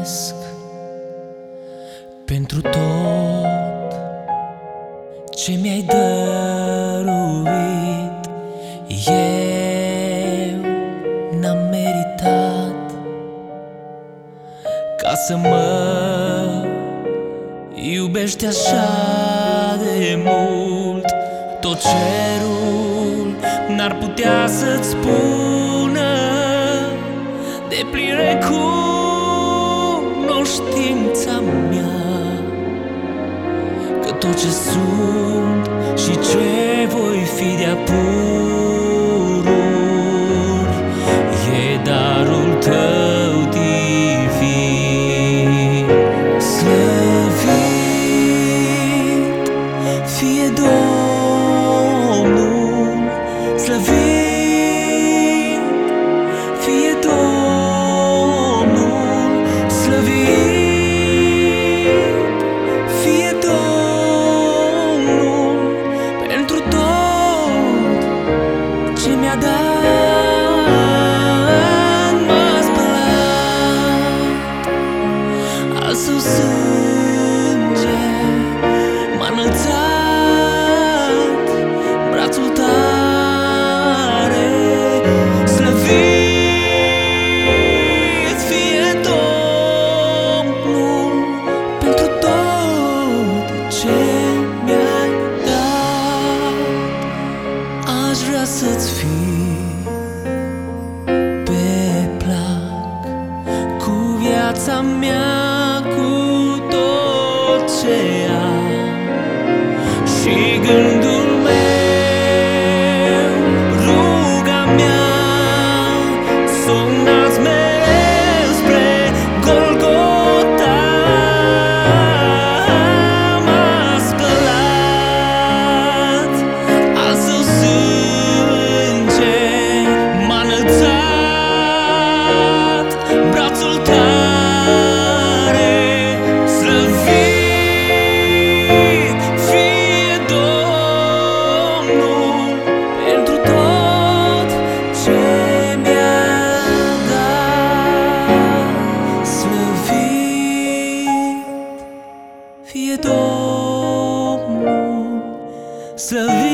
mulțumesc pentru tot ce mi-ai dăruit. Eu n-am meritat ca să mă iubești așa de mult. Tot cerul n-ar putea să-ți spună de plin recunoștința mea că tot ce sunt și ce voi fi de-a pururi e darul tău divin. Slăvit fie Domnul, slăvit fie Domnul, slăvit fie Domnul pentru tot ce mi-a dat. M-a spălat al său sânge, m-a înălțat brațul tare. Slăvit fie Domnul pentru tot ce mi-ai dat. Aș vrea să-ți fii pe plac cu viața mea, cu tot ce am și gândul meu, ruga mea, s-o înnalți mereu spre Golgota. M-a spălat al său sânge, m-a înălțat brațul tare. Slăvit fie Domnul pentru tot ce mi-a dat. Slăvit fie Domnul, slăvit